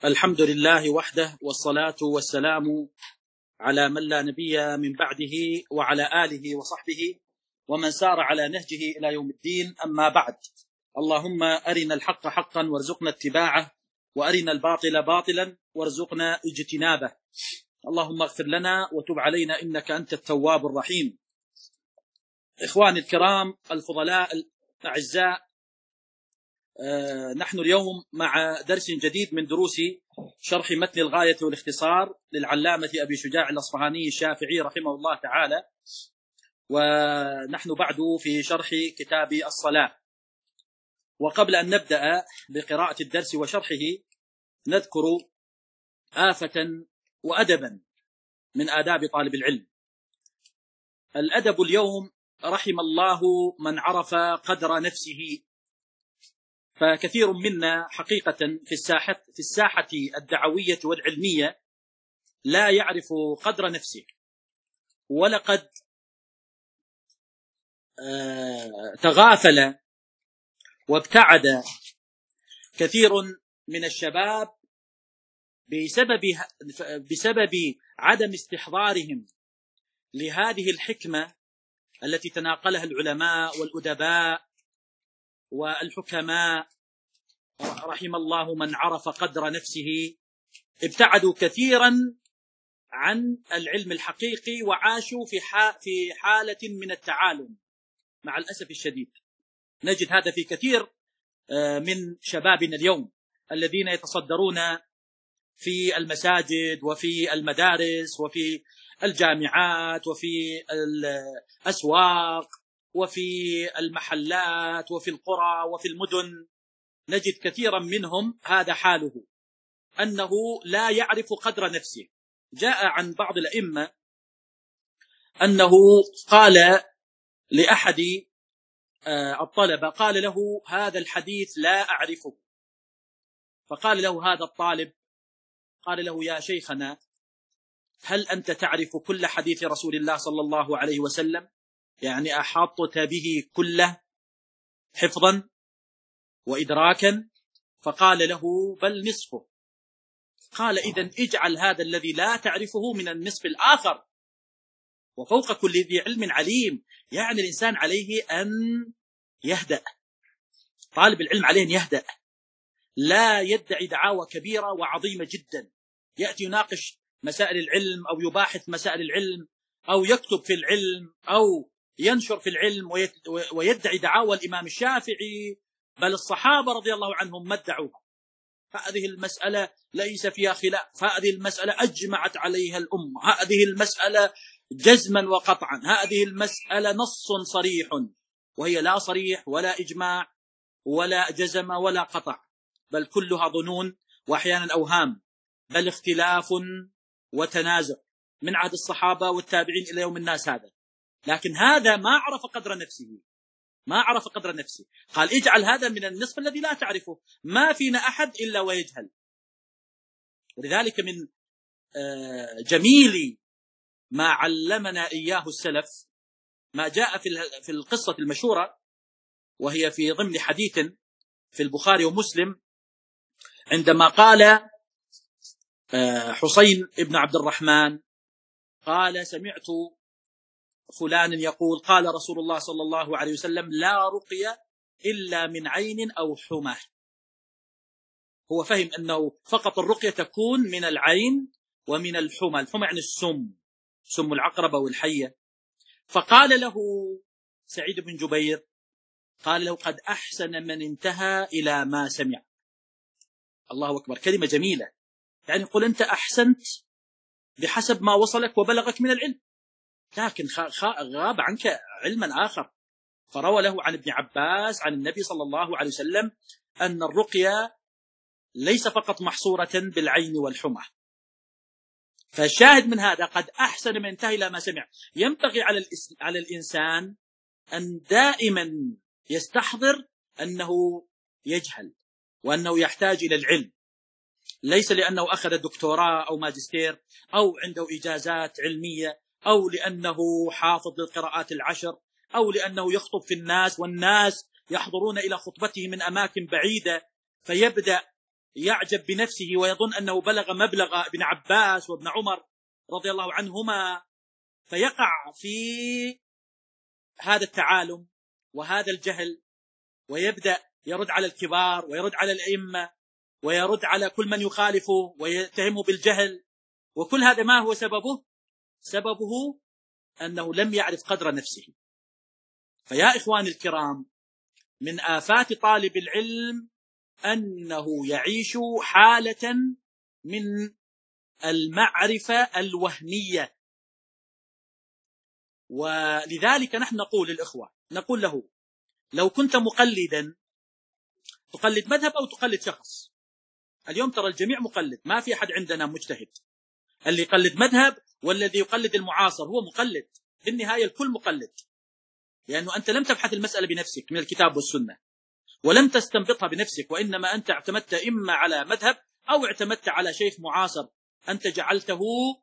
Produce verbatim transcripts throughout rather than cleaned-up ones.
الحمد لله وحده، والصلاة والسلام على من لا نبي من بعده وعلى آله وصحبه ومن سار على نهجه إلى يوم الدين. أما بعد، اللهم أرنا الحق حقا وارزقنا اتباعه، وأرنا الباطل باطلا وارزقنا اجتنابه. اللهم اغفر لنا وتب علينا إنك أنت التواب الرحيم. إخواني الكرام الفضلاء الأعزاء، آه نحن اليوم مع درس جديد من دروس شرح متن الغاية والاختصار للعلامة أبي شجاع الأصفهاني الشافعي رحمه الله تعالى، ونحن بعد في شرح كتاب الصلاة. وقبل أن نبدأ بقراءة الدرس وشرحه نذكر آفة وأدبا من آداب طالب العلم. الأدب اليوم رحم الله من عرف قدر نفسه، فكثير منا حقيقة في الساحة في الساحة الدعوية والعلمية لا يعرف قدر نفسه، ولقد تغافل وابتعد كثير من الشباب بسبب بسبب عدم استحضارهم لهذه الحكمة التي تناقلها العلماء والأدباء والحكماء رحم الله من عرف قدر نفسه. ابتعدوا كثيرا عن العلم الحقيقي وعاشوا في في حالة من التعالم. مع الأسف الشديد نجد هذا في كثير من شبابنا اليوم الذين يتصدرون في المساجد وفي المدارس وفي الجامعات وفي الأسواق وفي المحلات وفي القرى وفي المدن. نجد كثيرا منهم هذا حاله، أنه لا يعرف قدر نفسه. جاء عن بعض الأئمة أنه قال لأحد الطلبة، قال له: هذا الحديث لا أعرفه. فقال له هذا الطالب، قال له: يا شيخنا، هل أنت تعرف كل حديث رسول الله صلى الله عليه وسلم؟ يعني أحاطت به كله حفظا وإدراكا؟ فقال له: بل نصفه. قال: إذن اجعل هذا الذي لا تعرفه من النصف الآخر. وفوق كل ذي علم عليم، يعني الإنسان عليه أن يهدأ، طالب العلم عليه أن يهدأ، لا يدعي دعاوى كبيرة وعظيمة جدا، يأتي يناقش مسائل العلم أو يباحث مسائل العلم أو يكتب في العلم أو ينشر في العلم ويدعي دعاوى الإمام الشافعي بل الصحابة رضي الله عنهم ما ادعوها. هذه المسألة ليس فيها خلاف، هذه المسألة أجمعت عليها الأمة، هذه المسألة جزما وقطعا، هذه المسألة نص صريح، وهي لا صريح ولا إجماع ولا جزم ولا قطع، بل كلها ظنون وأحيانا أوهام، بل اختلاف وتنازع من عهد الصحابة والتابعين إلى يوم الناس. هذا لكن هذا ما عرف قدر نفسه، ما عرف قدر نفسه. قال: اجعل هذا من النصف الذي لا تعرفه، ما فينا أحد إلا ويجهل. ولذلك من جميل ما علمنا إياه السلف ما جاء في القصة المشهورة، وهي في ضمن حديث في البخاري ومسلم، عندما قال حسين ابن عبد الرحمن قال: سمعت فلان يقول قال رسول الله صلى الله عليه وسلم: لا رقية إلا من عين أو حمى. هو فهم أنه فقط الرقية تكون من العين ومن الحمى. الحمى يعني السم، سم العقرب والحية. فقال له سعيد بن جبير، قال له: قد أحسن من انتهى إلى ما سمع. الله أكبر، كلمة جميلة. يعني قل أنت أحسنت بحسب ما وصلك وبلغك من العلم، لكن غاب عنك علما آخر. فروى له عن ابن عباس عن النبي صلى الله عليه وسلم أن الرقية ليس فقط محصورة بالعين والحمى. فالشاهد من هذا قد أحسن من انتهى إلى ما سمع. ينبغي على على الإنسان أن دائما يستحضر أنه يجهل وأنه يحتاج إلى العلم، ليس لأنه أخذ دكتوراه أو ماجستير أو عنده إجازات علمية أو لأنه حافظ للقراءات العشر أو لأنه يخطب في الناس والناس يحضرون إلى خطبته من أماكن بعيدة فيبدأ يعجب بنفسه ويظن أنه بلغ مبلغ ابن عباس وابن عمر رضي الله عنهما، فيقع في هذا التعالم وهذا الجهل، ويبدأ يرد على الكبار ويرد على الأئمة ويرد على كل من يخالفه ويتهمه بالجهل. وكل هذا ما هو سببه؟ سببه أنه لم يعرف قدر نفسه. فيا إخواني الكرام، من آفات طالب العلم أنه يعيش حالة من المعرفة الوهمية. ولذلك نحن نقول للإخوة، نقول له: لو كنت مقلدا تقلد مذهب أو تقلد شخص. اليوم ترى الجميع مقلد، ما في أحد عندنا مجتهد. اللي يقلد مذهب والذي يقلد المعاصر هو مقلد. بالنهاية الكل مقلد، لأنه أنت لم تبحث المسألة بنفسك من الكتاب والسنة، ولم تستنبطها بنفسك، وإنما أنت اعتمدت إما على مذهب أو اعتمدت على شيخ معاصر أنت جعلته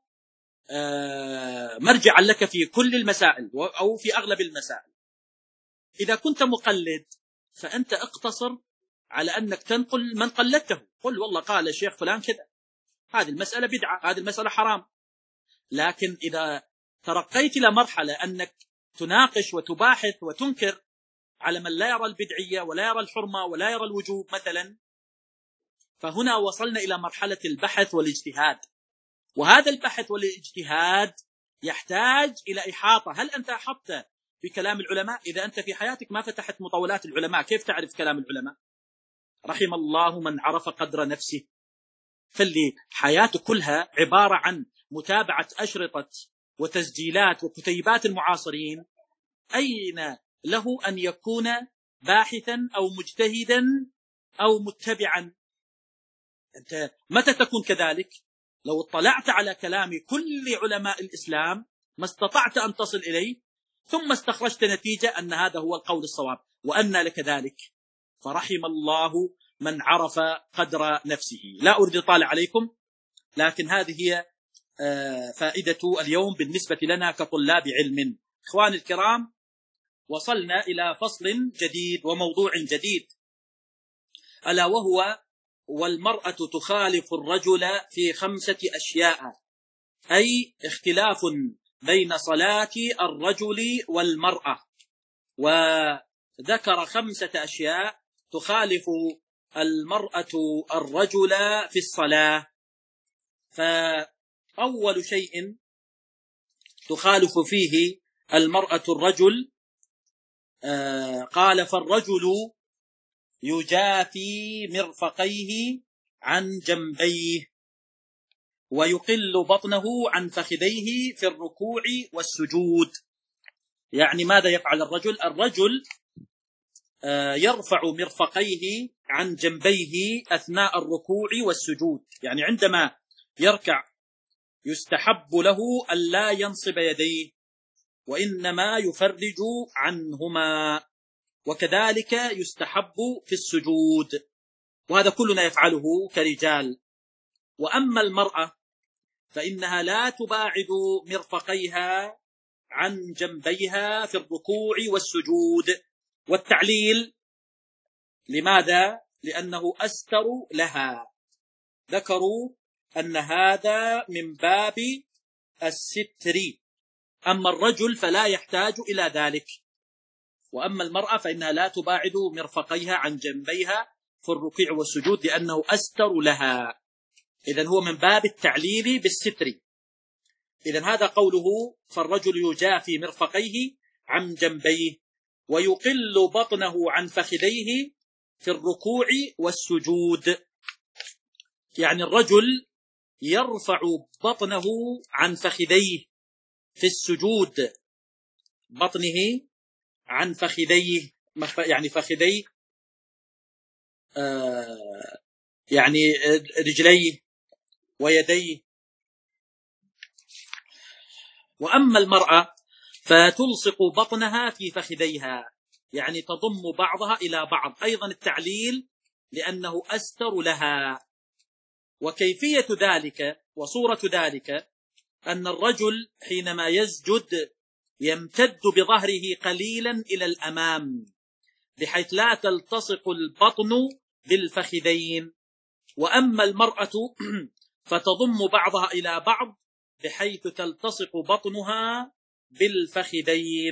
مرجعا لك في كل المسائل أو في أغلب المسائل. إذا كنت مقلد فأنت اقتصر على أنك تنقل من قلدته. قل والله قال الشيخ فلان كذا، هذه المسألة بدعة، هذه المسألة حرام. لكن إذا ترقيت إلى مرحلة أنك تناقش وتباحث وتنكر على من لا يرى البدعية ولا يرى الحرمة ولا يرى الوجوب مثلا، فهنا وصلنا إلى مرحلة البحث والاجتهاد. وهذا البحث والاجتهاد يحتاج إلى إحاطة. هل أنت أحطت بكلام العلماء؟ إذا أنت في حياتك ما فتحت مطولات العلماء، كيف تعرف كلام العلماء؟ رحم الله من عرف قدر نفسه. فاللي حياته كلها عبارة عن متابعة أشرطة وتسجيلات وكتيبات المعاصرين، أين له أن يكون باحثا أو مجتهدا أو متبعا؟ أنت متى تكون كذلك؟ لو اطلعت على كلام كل علماء الإسلام ما استطعت أن تصل إليه، ثم استخرجت نتيجة أن هذا هو القول الصواب، وأن لك ذلك. فرحم الله من عرف قدر نفسه. لا أريد أطالع عليكم، لكن هذه هي فائدة اليوم بالنسبة لنا كطلاب علم. إخواني الكرام، وصلنا إلى فصل جديد وموضوع جديد، ألا وهو: والمرأة تخالف الرجل في خمسة أشياء، أي اختلاف بين صلاة الرجل والمرأة. وذكر خمسة أشياء تخالف المرأة الرجل في الصلاة. فأول شيء تخالف فيه المرأة الرجل، آه قال: فالرجل يجافي مرفقيه عن جنبيه ويقل بطنه عن فخذيه في الركوع والسجود. يعني ماذا يفعل الرجل؟ الرجل يرفع مرفقيه عن جنبيه أثناء الركوع والسجود. يعني عندما يركع يستحب له أن لا ينصب يديه، وإنما يفرج عنهما. وكذلك يستحب في السجود، وهذا كلنا يفعله كرجال. وأما المرأة فإنها لا تباعد مرفقيها عن جنبيها في الركوع والسجود. والتعليل لماذا؟ لأنه أستر لها. ذكروا أن هذا من باب الستر. أما الرجل فلا يحتاج إلى ذلك، وأما المرأة فإنها لا تباعد مرفقيها عن جنبيها في الركوع والسجود لأنه أستر لها. إذن هو من باب التعليل بالستر. إذن هذا قوله: فالرجل يجافي مرفقيه عن جنبيه ويقل بطنه عن فخذيه في الركوع والسجود. يعني الرجل يرفع بطنه عن فخذيه في السجود، بطنه عن فخذيه، يعني فخذيه آه يعني رجليه ويديه. وأما المرأة فتلصق بطنها في فخذيها، يعني تضم بعضها إلى بعض. أيضا التعليل لأنه أستر لها. وكيفية ذلك وصورة ذلك أن الرجل حينما يسجد يمتد بظهره قليلا إلى الأمام بحيث لا تلتصق البطن بالفخذين، وأما المرأة فتضم بعضها إلى بعض بحيث تلتصق بطنها بالفخذين.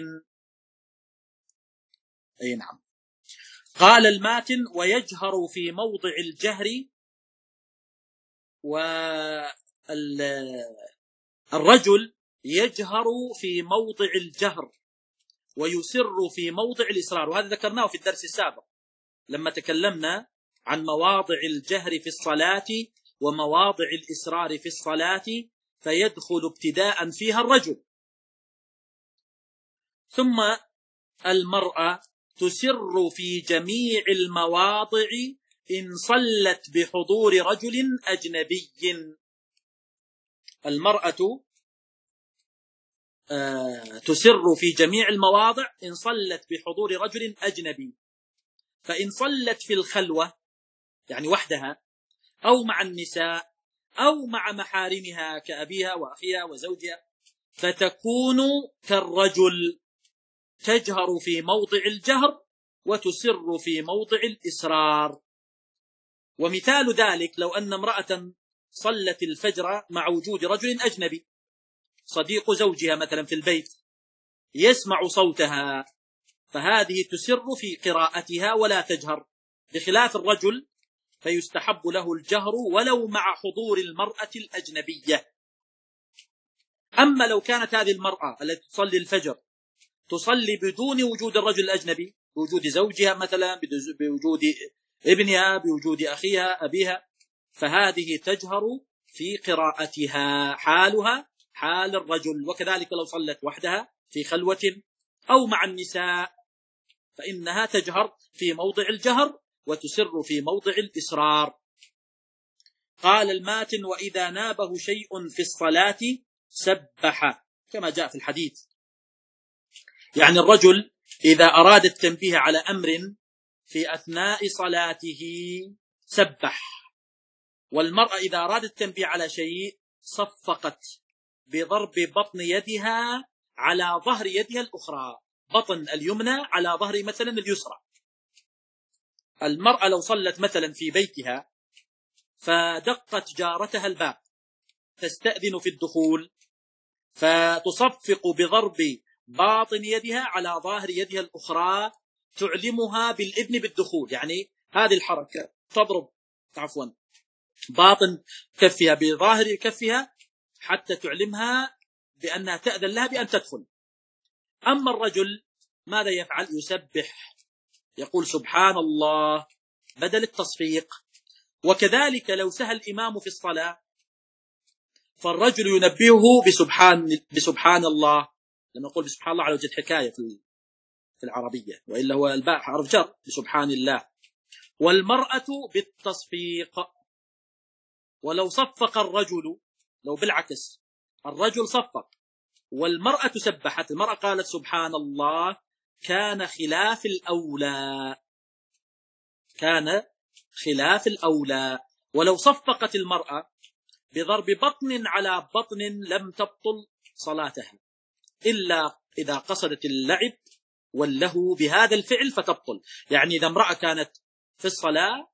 أي نعم. قال الماتن: ويجهر في موضع الجهر، والرجل يجهر في موضع الجهر ويسر في موضع الإسرار، وهذا ذكرناه في الدرس السابق لما تكلمنا عن مواضع الجهر في الصلاة ومواضع الإسرار في الصلاة، فيدخل ابتداء فيها الرجل. ثم المرأة تسر في جميع المواضع إن صلت بحضور رجل أجنبي. المرأة تسر في جميع المواضع إن صلت بحضور رجل أجنبي، فإن صلت في الخلوة يعني وحدها أو مع النساء أو مع محارمها كأبيها وأخيها وزوجها فتكون كالرجل، تجهر في موضع الجهر وتسر في موضع الإسرار. ومثال ذلك لو أن امرأة صلت الفجر مع وجود رجل أجنبي صديق زوجها مثلا في البيت يسمع صوتها، فهذه تسر في قراءتها ولا تجهر، بخلاف الرجل فيستحب له الجهر ولو مع حضور المرأة الأجنبية. أما لو كانت هذه المرأة التي تصلي الفجر تصلي بدون وجود الرجل الأجنبي، بوجود زوجها مثلا، بوجود ابنها، بوجود أخيها أبيها، فهذه تجهر في قراءتها حالها حال الرجل. وكذلك لو صلت وحدها في خلوة أو مع النساء فإنها تجهر في موضع الجهر وتسر في موضع الإسرار. قال الماتن: وإذا نابه شيء في الصلاة سبح، كما جاء في الحديث. يعني الرجل إذا أراد التنبيه على أمر في أثناء صلاته سبح، والمرأة إذا أرادت التنبيه على شيء صفقت بضرب بطن يدها على ظهر يدها الأخرى، بطن اليمنى على ظهر مثلا اليسرى. المرأة لو صلت مثلا في بيتها فدقت جارتها الباب تستأذن في الدخول، فتصفق بضرب باطن يدها على ظاهر يدها الأخرى تعلمها بالإذن بالدخول، يعني هذه الحركة تضرب عفوا باطن كفها بظاهر كفها حتى تعلمها بأنها تأذن لها بأن تدخل. أما الرجل ماذا يفعل؟ يسبح، يقول سبحان الله بدل التصفيق. وكذلك لو سهى الإمام في الصلاة فالرجل ينبهه بسبحان, بسبحان الله، لما نقول بسبحان الله على وجه الحكاية في العربية، وإلا هو الباء حرف جر بسبحان الله. والمرأة بالتصفيق. ولو صفق الرجل، لو بالعكس الرجل صفق والمرأة سبحت، المرأة قالت سبحان الله، كان خلاف الأولى، كان خلاف الأولى. ولو صفقت المرأة بضرب بطن على بطن لم تبطل صلاتها إلا إذا قصدت اللعب واللهو بهذا الفعل فتبطل. يعني إذا امرأة كانت في الصلاة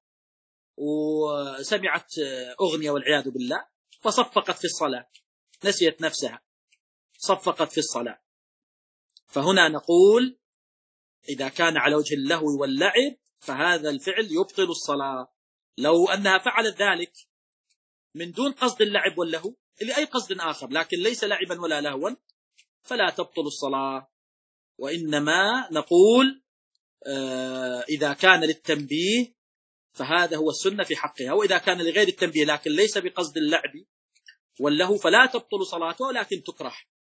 وسمعت أغنية والعياذ بالله فصفقت في الصلاة، نسيت نفسها صفقت في الصلاة، فهنا نقول إذا كان على وجه اللهو واللعب فهذا الفعل يبطل الصلاة. لو أنها فعلت ذلك من دون قصد اللعب واللهو لأي قصد آخر لكن ليس لعبا ولا لهوا فلا تبطل الصلاة. وإنما نقول آه إذا كان للتنبيه فهذا هو السنة في حقها، وإذا كان لغير التنبيه لكن ليس بقصد اللعب واللهو فلا تبطل صلاته ولكن تكره.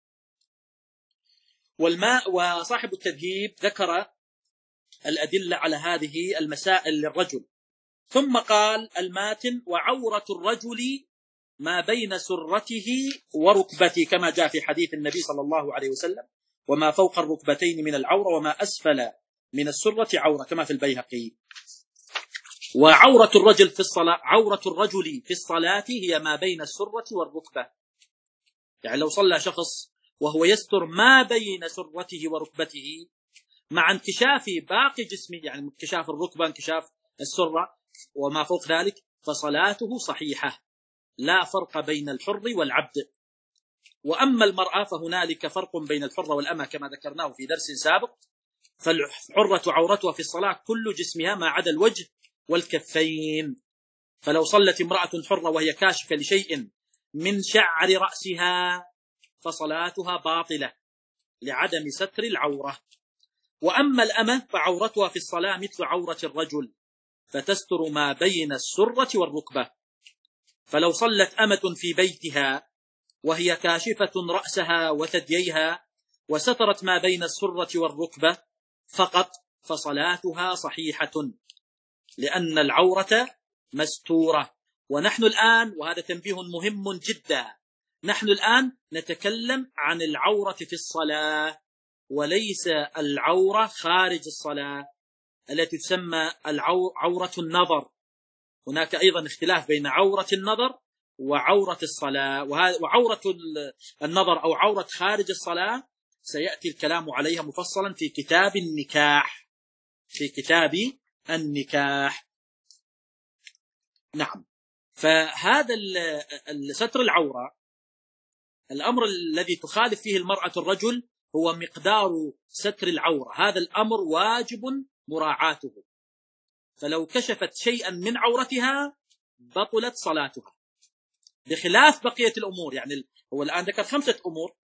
والماء وصاحب التذهيب ذكر الأدلة على هذه المسائل للرجل. ثم قال الماتن: وعورة الرجل ما بين سرته وركبته، كما جاء في حديث النبي صلى الله عليه وسلم: وما فوق الركبتين من العورة وما أسفل من السرة عورة، كما في البيهقي. وعورة الرجل في الصلاة، عورة الرجل في الصلاة هي ما بين السرة والركبة. يعني لو صلى شخص وهو يستر ما بين سرته وركبته مع انكشاف باقي جسمه، يعني انكشاف الركبة انكشاف السرة وما فوق ذلك، فصلاته صحيحة، لا فرق بين الحر والعبد. وأما المرأة فهنالك فرق بين الحرة والأمة كما ذكرناه في درس سابق، فالحرة عورتها في الصلاة كل جسمها ما عدا الوجه والكفين، فلو صلت امرأة حرة وهي كاشفة لشيء من شعر رأسها فصلاتها باطلة لعدم ستر العورة. وأما الأمة فعورتها في الصلاة مثل عورة الرجل، فتستر ما بين السرة والركبة، فلو صلت أمة في بيتها وهي كاشفة رأسها وثدييها وسترت ما بين السرة والركبة فقط فصلاتها صحيحة، لأن العورة مستورة. ونحن الآن، وهذا تنبيه مهم جدا، نحن الآن نتكلم عن العورة في الصلاة وليس العورة خارج الصلاة التي تسمى عورة النظر. هناك أيضا اختلاف بين عورة النظر وعورة الصلاة، وعورة النظر أو عورة خارج الصلاة سيأتي الكلام عليها مفصلا في كتاب النكاح، في كتاب النكاح. نعم. فهذا ستر العورة الأمر الذي تخالف فيه المرأة الرجل هو مقدار ستر العورة، هذا الأمر واجب مراعاته، فلو كشفت شيئا من عورتها بطلت صلاتها، بخلاف بقية الأمور. يعني هو الآن ذكر خمسة أمور،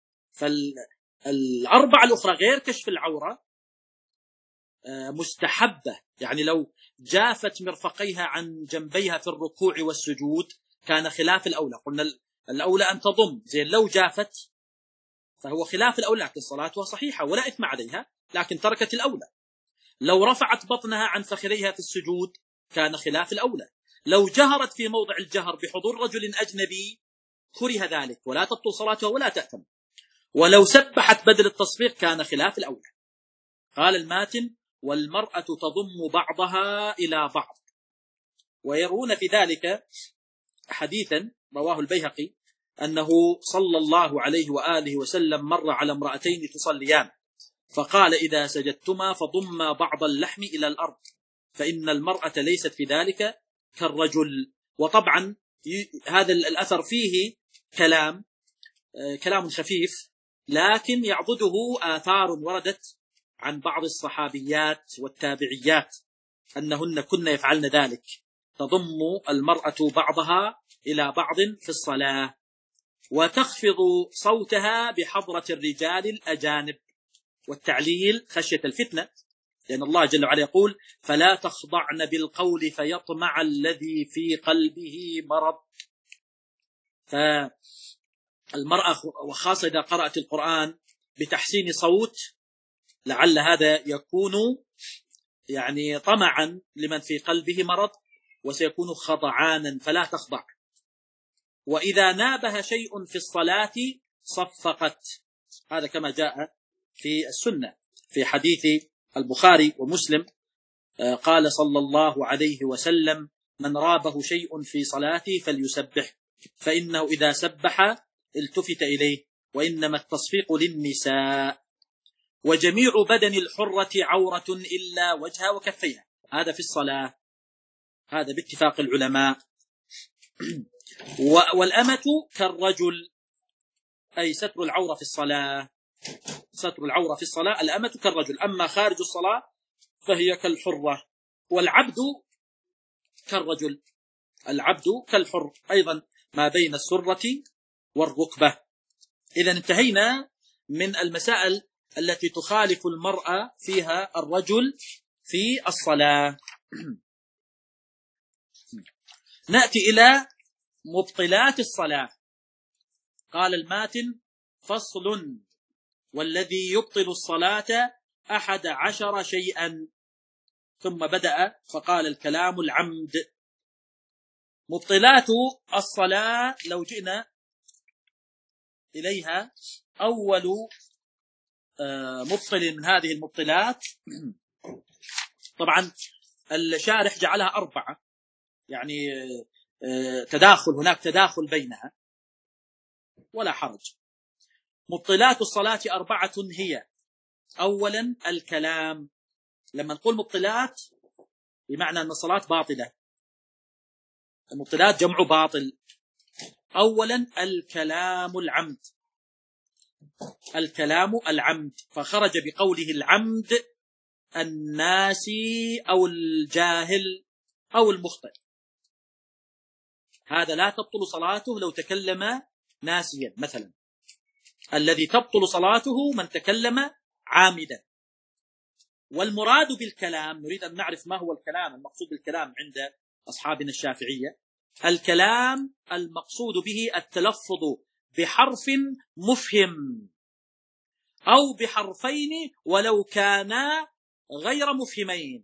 فالأربعة الأخرى غير كشف العورة مستحبة. يعني لو جافت مرفقيها عن جنبيها في الركوع والسجود كان خلاف الأولى، قلنا الأولى أن تضم، زين لو جافت فهو خلاف الأولى، لكن صلاتها صحيحة ولا إثم عليها، لكن تركت الأولى. لو رفعت بطنها عن فخذيها في السجود كان خلاف الأولى. لو جهرت في موضع الجهر بحضور رجل أجنبي كره ذلك ولا تبطل صلاتها ولا تأثم. ولو سبحت بدل التصفيق كان خلاف الأولى. قال الماتن: والمرأة تضم بعضها إلى بعض. ويرون في ذلك حديثا رواه البيهقي أنه صلى الله عليه وآله وسلم مر على امرأتين تصليان فقال: إذا سجدتما فضما بعض اللحم إلى الأرض، فإن المرأة ليست في ذلك كالرجل. وطبعا هذا الأثر فيه كلام كلام خفيف، لكن يعضده آثار وردت عن بعض الصحابيات والتابعيات أنهن كن يفعلن ذلك، تضم المرأة بعضها إلى بعض في الصلاة وتخفض صوتها بحضرة الرجال الأجانب، والتعليل خشية الفتنة، لأن الله جل وعلا يقول: فلا تخضعن بالقول فيطمع الذي في قلبه مرض. فالمرأة وخاصة إذا قرأت القرآن بتحسين صوت لعل هذا يكون يعني طمعا لمن في قلبه مرض وسيكون خضعانا، فلا تخضع. وإذا نابها شيء في الصلاة صفقت، هذا كما جاء في السنة في حديث البخاري ومسلم، قال صلى الله عليه وسلم: من رابه شيء في صلاته فليسبح، فإنه إذا سبح التفت إليه، وإنما التصفيق للنساء. وجميع بدن الحرة عورة إلا وجهها وكفيها، هذا في الصلاة، هذا باتفاق العلماء. والأمة كالرجل، أي ستر العورة في الصلاة، ستر العورة في الصلاة الأمة كالرجل، أما خارج الصلاة فهي كالحرة. والعبد كالرجل، العبد كالحر أيضا ما بين السرة والركبة. إذا انتهينا من المسائل التي تخالف المرأة فيها الرجل في الصلاة. نأتي إلى مبطلات الصلاة. قال الماتن: فصل: والذي يبطل الصلاة أحد عشر شيئا. ثم بدأ فقال: الكلام العمد. مبطلات الصلاة لو جئنا إليها، أول مبطل من هذه المبطلات، طبعا الشارح جعلها أربعة، يعني تداخل، هناك تداخل بينها ولا حرج. مبطلات الصلاة أربعة هي: أولا الكلام. لما نقول مبطلات بمعنى أن الصلاة باطلة، المبطلات جمع باطل. أولا الكلام العمد، الكلام العمد، فخرج بقوله العمد الناسي أو الجاهل أو المخطئ، هذا لا تبطل صلاته لو تكلم ناسيا مثلا. الذي تبطل صلاته من تكلم عامدا. والمراد بالكلام، نريد أن نعرف ما هو الكلام المقصود بالكلام عند أصحابنا الشافعية. الكلام المقصود به التلفظ بحرف مفهم أو بحرفين ولو كانا غير مفهمين.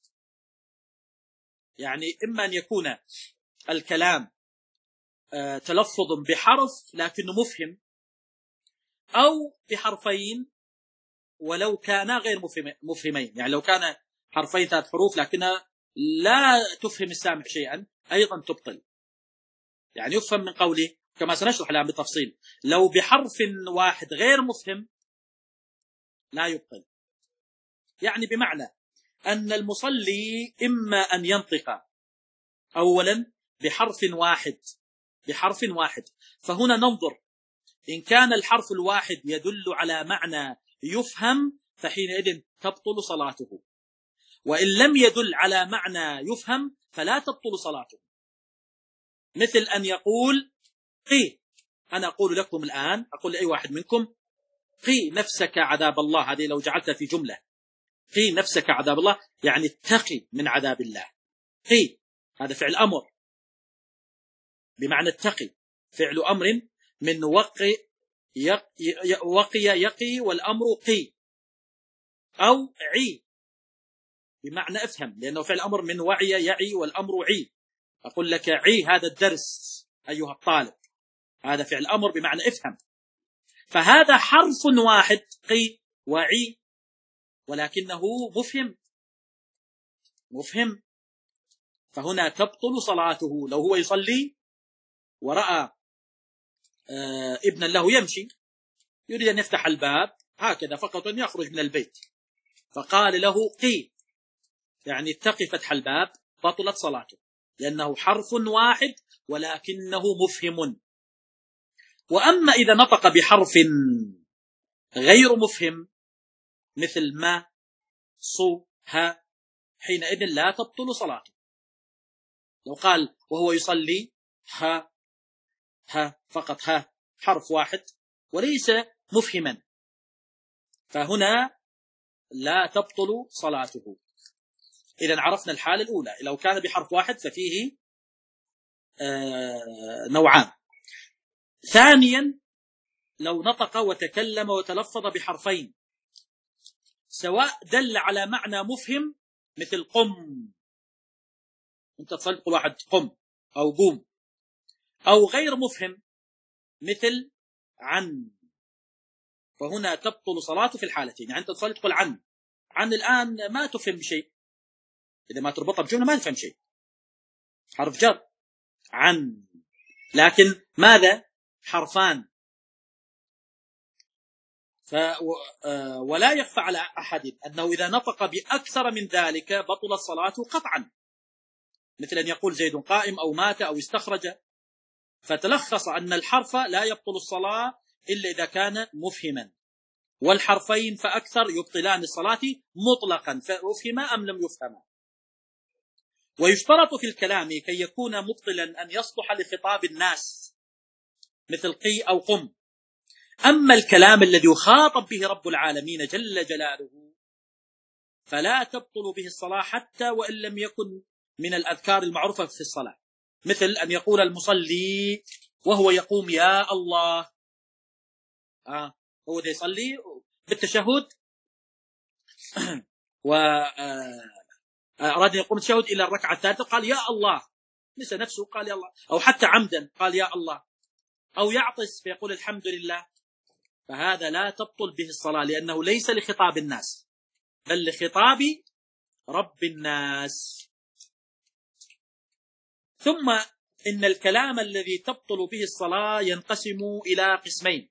يعني إما أن يكون الكلام تلفظ بحرف لكنه مفهم، أو بحرفين ولو كانا غير مفهمين. يعني لو كان حرفين ثلاث حروف لكنها لا تفهم السامع شيئا أيضا تبطل. يعني يفهم من قوله كما سنشرح الآن بالتفصيل، لو بحرف واحد غير مفهم لا يبطل. يعني بمعنى أن المصلي إما أن ينطق أولا بحرف واحد، بحرف واحد، فهنا ننظر إن كان الحرف الواحد يدل على معنى يفهم فحينئذ تبطل صلاته، وإن لم يدل على معنى يفهم فلا تبطل صلاته. مثل أن يقول قي، أنا أقول لكم الآن، أقول لأي واحد منكم قي نفسك عذاب الله، هذه لو جعلتها في جملة، قي نفسك عذاب الله يعني اتقي من عذاب الله. قي هذا فعل أمر بمعنى اتقي، فعل أمر من وقي وقي يقي والأمر قي، أو عي بمعنى افهم، لأنه فعل أمر من وعي يعي والأمر عي. أقول لك عي هذا الدرس أيها الطالب، هذا فعل أمر بمعنى افهم. فهذا حرف واحد قي وعي ولكنه مفهم مفهم فهنا تبطل صلاته. لو هو يصلي ورأى آه ابنا له يمشي يريد أن يفتح الباب هكذا فقط أن يخرج من البيت، فقال له قي يعني اتقي فتح الباب، بطلت صلاته لأنه حرف واحد ولكنه مفهم. وأما إذا نطق بحرف غير مفهم مثل ما صو ها، حينئذ لا تبطل صلاته. لو قال وهو يصلي ها ها فقط، ها حرف واحد وليس مفهما، فهنا لا تبطل صلاته. إذن عرفنا الحالة الأولى، لو كان بحرف واحد ففيه آه نوعان. ثانيا لو نطق وتكلم وتلفظ بحرفين سواء دل على معنى مفهم مثل قم، انت تصلي واحد قم أو قوم، أو غير مفهم مثل عن، فهنا تبطل صلاته في الحالتين. يعني انت تصلي تقول عن، عن الآن ما تفهم شيء، إذا ما تربطها بجملة ما تفهم شيء، حرف جر عن، لكن ماذا حرفان. ف ولا يخفى على أحد أنه إذا نطق بأكثر من ذلك بطل صلاته قطعا، مثل أن يقول زيد قائم أو مات أو استخرج. فتلخص أن الحرف لا يبطل الصلاة إلا إذا كان مفهما، والحرفين فأكثر يبطلان الصلاة مطلقا فأفهما أم لم يفهما. ويشترط في الكلام كي يكون مبطلا أن يصلح لخطاب الناس مثل قي أو قم. أما الكلام الذي يخاطب به رب العالمين جل جلاله فلا تبطل به الصلاة حتى وإن لم يكن من الأذكار المعروفة في الصلاة، مثل أن يقول المصلي وهو يقوم يا الله، آه هو ده يصلي بالتشهد وأراد أن يقوم التشهد إلى الركعة الثالثة قال يا الله، نسى نفسه قال يا الله، أو حتى عمدا قال يا الله، أو يعطس فيقول الحمد لله، فهذا لا تبطل به الصلاة لأنه ليس لخطاب الناس بل لخطاب رب الناس. ثم إن الكلام الذي تبطل به الصلاة ينقسم إلى قسمين.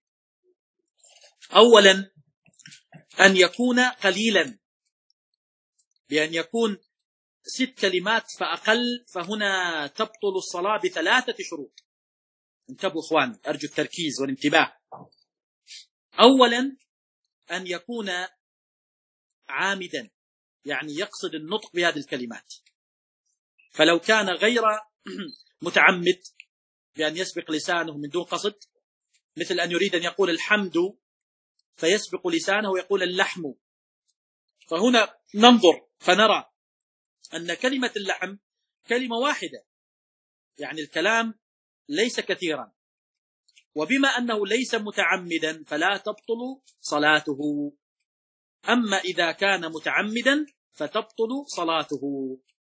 أولا أن يكون قليلا، بأن يكون ست كلمات فأقل فهنا تبطل الصلاة بثلاثة شروط. انتبهوا إخواني، أرجو التركيز والانتباه. أولا أن يكون عامدا، يعني يقصد النطق بهذه الكلمات. فلو كان غير متعمد بأن يسبق لسانه من دون قصد، مثل أن يريد أن يقول الحمد فيسبق لسانه ويقول اللحم، فهنا ننظر فنرى أن كلمة اللحم كلمة واحدة، يعني الكلام ليس كثيرا، وبما أنه ليس متعمدا فلا تبطل صلاته. أما إذا كان متعمدا فتبطل صلاته.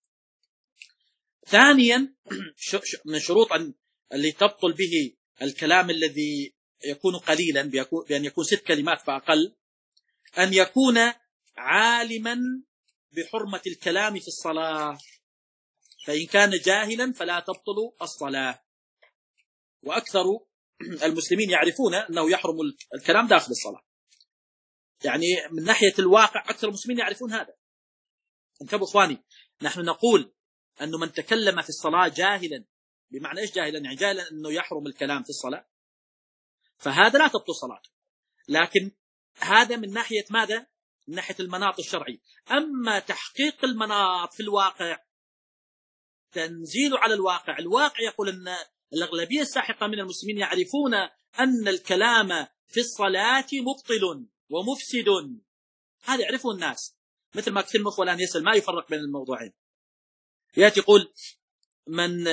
ثانيا من شروط اللي تبطل به الكلام الذي يكون قليلا بأن يكون ست كلمات فأقل، أن يكون عالما بحرمة الكلام في الصلاة، فإن كان جاهلا فلا تبطل الصلاة. وأكثر المسلمين يعرفون أنه يحرم الكلام داخل الصلاة، يعني من ناحية الواقع أكثر المسلمين يعرفون هذا. انتبهوا إخواني، نحن نقول أنه من تكلم في الصلاة جاهلا، بمعنى إيش جاهلا؟ يعني جاهلا أنه يحرم الكلام في الصلاة، فهذا لا تبطل صلاته. لكن هذا من ناحية ماذا؟ من ناحية المناط الشرعي. أما تحقيق المناط في الواقع، تنزيل على الواقع، الواقع يقول أن الأغلبية الساحقة من المسلمين يعرفون أن الكلام في الصلاة مبطل ومفسد. هذا يعرفه الناس، مثل ما كثير من الأخوان يسأل ما يفرق بين الموضوعين. يأتي يقول من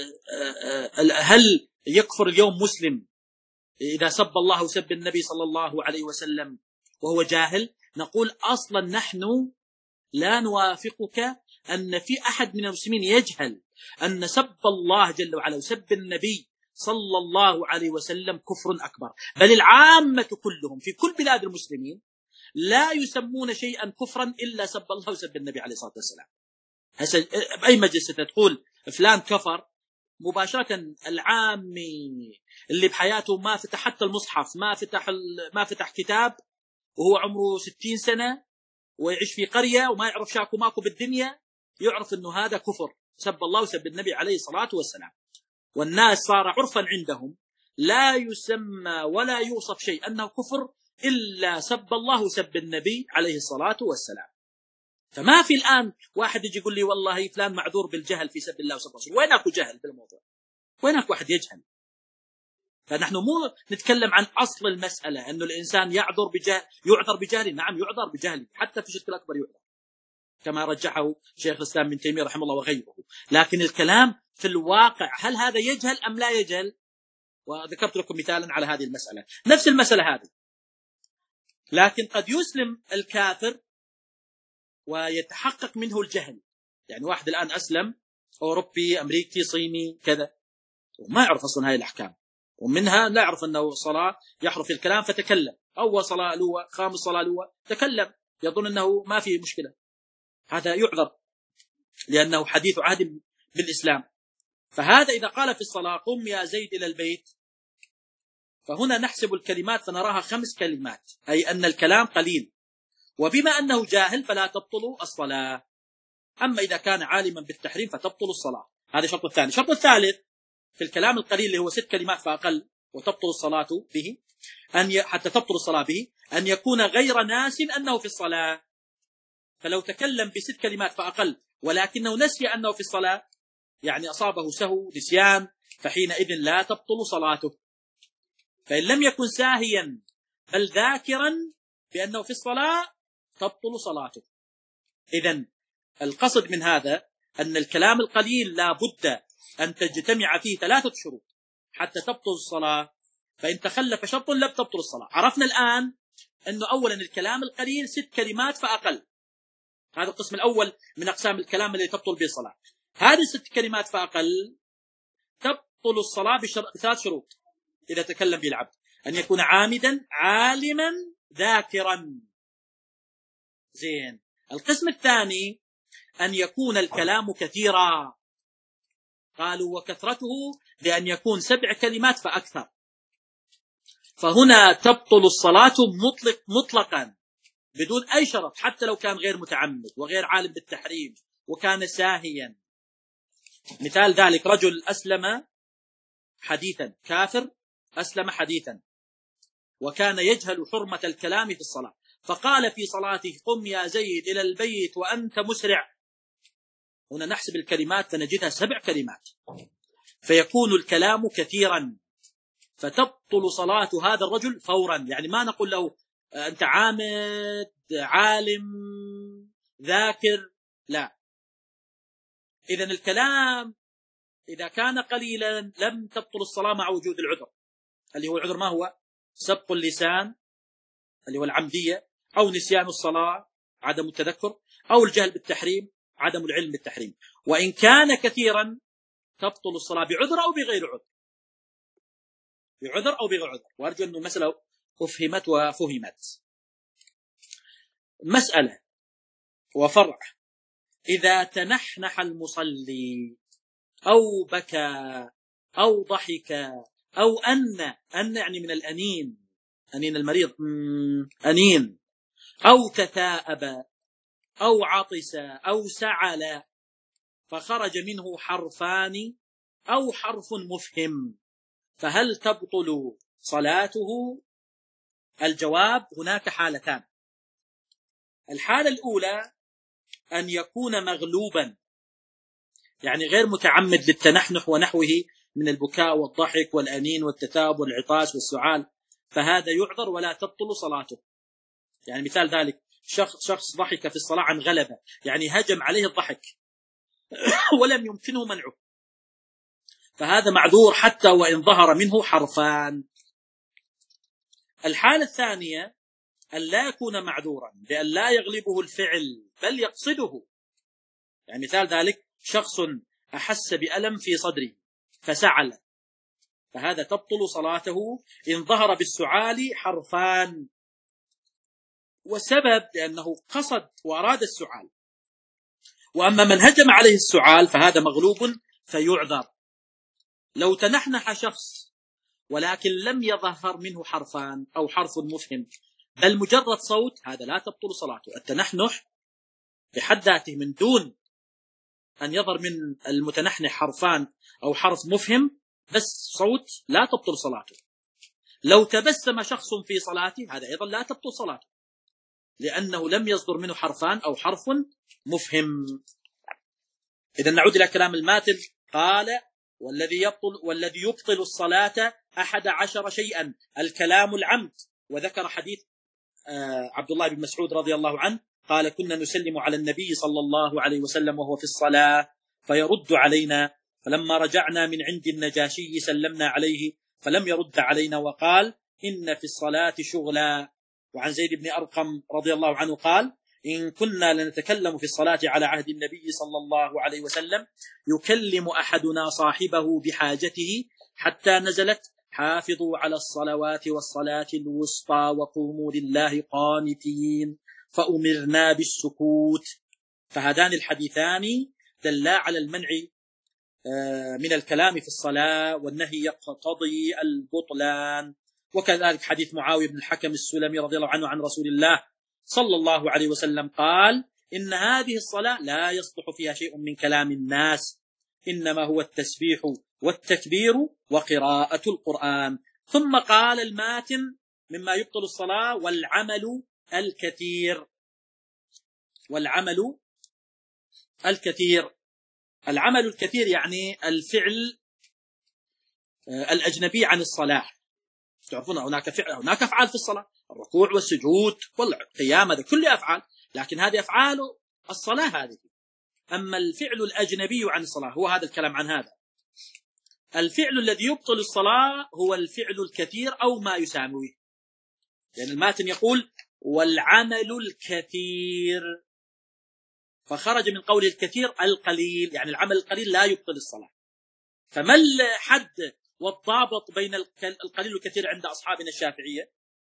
هل يكفر اليوم مسلم إذا سب الله وسب النبي صلى الله عليه وسلم وهو جاهل؟ نقول أصلا نحن لا نوافقك أن في أحد من المسلمين يجهل أن سب الله جل وعلا وسب النبي صلى الله عليه وسلم كفر أكبر. بل العامة كلهم في كل بلاد المسلمين لا يسمون شيئا كفرا إلا سب الله وسب النبي عليه الصلاة والسلام. بأي مجلس تقول فلان كفر، مباشرة العامي اللي بحياته ما فتح حتى المصحف، ما فتح ما فتح كتاب، وهو عمره ستين سنة ويعيش في قرية وما يعرف شاكو ماكو بالدنيا، يعرف أنه هذا كفر، سب الله وسب النبي عليه الصلاة والسلام. والناس صار عرفا عندهم لا يسمى ولا يوصف شيء أنه كفر إلا سب الله وسب النبي عليه الصلاة والسلام. فما في الآن واحد يجي يقول لي والله فلان معذور بالجهل في سب الله وسب رسوله. وين أكو جهل بالموضوع؟ وين أكو واحد يجهل؟ فنحن مو نتكلم عن أصل المسألة أنه الإنسان يعذر بجهل، يعذر بجهله. نعم يعذر بجهله، حتى في الشرك الأكبر يعذر كما رجحه شيخ الإسلام ابن تيمية رحمه الله وغيره. لكن الكلام في الواقع هل هذا يجهل أم لا يجهل؟ وذكرت لكم مثالا على هذه المسألة. نفس المسألة هذه، لكن قد يسلم الكافر ويتحقق منه الجهل. يعني واحد الآن أسلم، أوروبي أمريكي صيني كذا، وما يعرف أصلا هاي الأحكام، ومنها لا يعرف أنه صلاة يحرف الكلام فتكلم، أول صلاة لوى، خامس صلاة لوى، تكلم، يظن أنه ما فيه مشكلة. هذا يعذر لأنه حديث عهد بالإسلام. فهذا إذا قال في الصلاة قم يا زيد إلى البيت، فهنا نحسب الكلمات فنراها خمس كلمات، أي أن الكلام قليل، وبما أنه جاهل فلا تبطل الصلاة. أما إذا كان عالما بالتحريم فتبطل الصلاة. هذا الشرط الثاني. الشرط الثالث في الكلام القليل اللي هو ست كلمات فأقل وتبطل الصلاة به، أن ي... حتى تبطل الصلاة به أن يكون غير ناس أنه في الصلاة. فلو تكلم بست كلمات فأقل ولكنه نسي أنه في الصلاة، يعني أصابه سهو نسيان، فحينئذ لا تبطل صلاته. فإن لم يكن ساهيا بل ذاكرا بأنه في الصلاة تبطل صلاته. إذن القصد من هذا أن الكلام القليل لا بد أن تجتمع فيه ثلاثة شروط حتى تبطل الصلاة، فإن تخلف شرط لم تبطل الصلاة. عرفنا الآن أنه أولا الكلام القليل ست كلمات فأقل، هذا القسم الأول من أقسام الكلام الذي تبطل به الصلاة. هذه ست كلمات فأقل تبطل الصلاة بثلاث شروط إذا تكلم به العبد: أن يكون عامدا، عالما، ذاكرا. زين. القسم الثاني أن يكون الكلام كثيرا، قالوا وكثرته بأن يكون سبع كلمات فأكثر. فهنا تبطل الصلاة مطلق مطلقا بدون أي شرط، حتى لو كان غير متعمد وغير عالم بالتحريم وكان ساهيا. مثال ذلك رجل أسلم حديثا، كافر أسلم حديثا، وكان يجهل حرمة الكلام في الصلاة، فقال في صلاته: قم يا زيد إلى البيت وأنت مسرع. هنا نحسب الكلمات فنجدها سبع كلمات، فيكون الكلام كثيرا، فتبطل صلاة هذا الرجل فورا. يعني ما نقول له أنت عامد عالم ذاكر، لا. إذن الكلام إذا كان قليلا لم تبطل الصلاة مع وجود العذر، اللي هو العذر ما هو؟ سبق اللسان اللي هو العمدية، أو نسيان الصلاة عدم التذكر، أو الجهل بالتحريم عدم العلم بالتحريم. وإن كان كثيرا تبطل الصلاة بعذر أو بغير عذر، بعذر أو بغير عذر. وأرجو أن المسألة أفهمت وفهمت. مسألة وفرع: إذا تنحنح المصلي أو بكى أو ضحك أو أن أن يعني من الأنين، أنين المريض، أنين، أو تثاءب أو عطس أو سعل، فخرج منه حرفان أو حرف مفهم، فهل تبطل صلاته؟ الجواب: هناك حالتان. الحالة الأولى أن يكون مغلوبا، يعني غير متعمد للتنحنح ونحوه من البكاء والضحك والأنين والتثاؤب والعطاس والسعال، فهذا يعذر ولا تبطل صلاته. يعني مثال ذلك شخص, شخص ضحك في الصلاة عن غلبة، يعني هجم عليه الضحك ولم يمكنه منعه، فهذا معذور حتى وإن ظهر منه حرفان. الحالة الثانية أن لا يكون معذورا، بأن لا يغلبه الفعل بل يقصده. يعني مثال ذلك شخص أحس بألم في صدره فسعل، فهذا تبطل صلاته إن ظهر بالسعال حرفان، والسبب لأنه قصد وأراد السعال. وأما من هجم عليه السعال فهذا مغلوب فيعذر. لو تنحنح شخص ولكن لم يظهر منه حرفان أو حرف مفهم بل مجرد صوت، هذا لا تبطل صلاته. التنحنح بحد ذاته من دون أن يظهر من المتنحنح حرفان أو حرف مفهم بس صوت لا تبطل صلاته. لو تبسم شخص في صلاته هذا أيضا لا تبطل صلاته، لأنه لم يصدر منه حرفان أو حرف مفهم. إذا نعود إلى كلام الماتن، قال: والذي يبطل والذي يبطل الصلاة أحد عشر شيئا، الكلام العمد. وذكر حديث عبد الله بن مسعود رضي الله عنه قال: كنا نسلم على النبي صلى الله عليه وسلم وهو في الصلاة فيرد علينا، فلما رجعنا من عند النجاشي سلمنا عليه فلم يرد علينا وقال: إن في الصلاة شغلا. وعن زيد بن أرقم رضي الله عنه قال: إن كنا لنتكلم في الصلاة على عهد النبي صلى الله عليه وسلم يكلم أحدنا صاحبه بحاجته حتى نزلت: حافظوا على الصلوات والصلاة الوسطى وقوموا لله قانتين، فأمرنا بالسكوت. فهذان الحديثان دلا على المنع من الكلام في الصلاة، والنهي يقتضي البطلان. وكذلك حديث معاوية بن الحكم السلمي رضي الله عنه عن رسول الله صلى الله عليه وسلم قال: إن هذه الصلاة لا يصلح فيها شيء من كلام الناس، إنما هو التسبيح والتكبير وقراءة القرآن. ثم قال الماتن مما يبطل الصلاة: والعمل الكثير. والعمل الكثير العمل الكثير يعني الفعل الأجنبي عن الصلاة. تعرفون هناك فعل هناك أفعال في الصلاة، الركوع والسجود والقيام، هذا كله أفعال، لكن هذه أفعال الصلاة هذه. أما الفعل الأجنبي عن الصلاة هو هذا الكلام عن هذا. الفعل الذي يبطل الصلاة هو الفعل الكثير أو ما يساويه، لأن يعني الماتن يقول: والعمل الكثير، فخرج من قول الكثير القليل، يعني العمل القليل لا يبطل الصلاة. فما الحد والضابط بين القليل والكثير عند أصحابنا الشافعية؟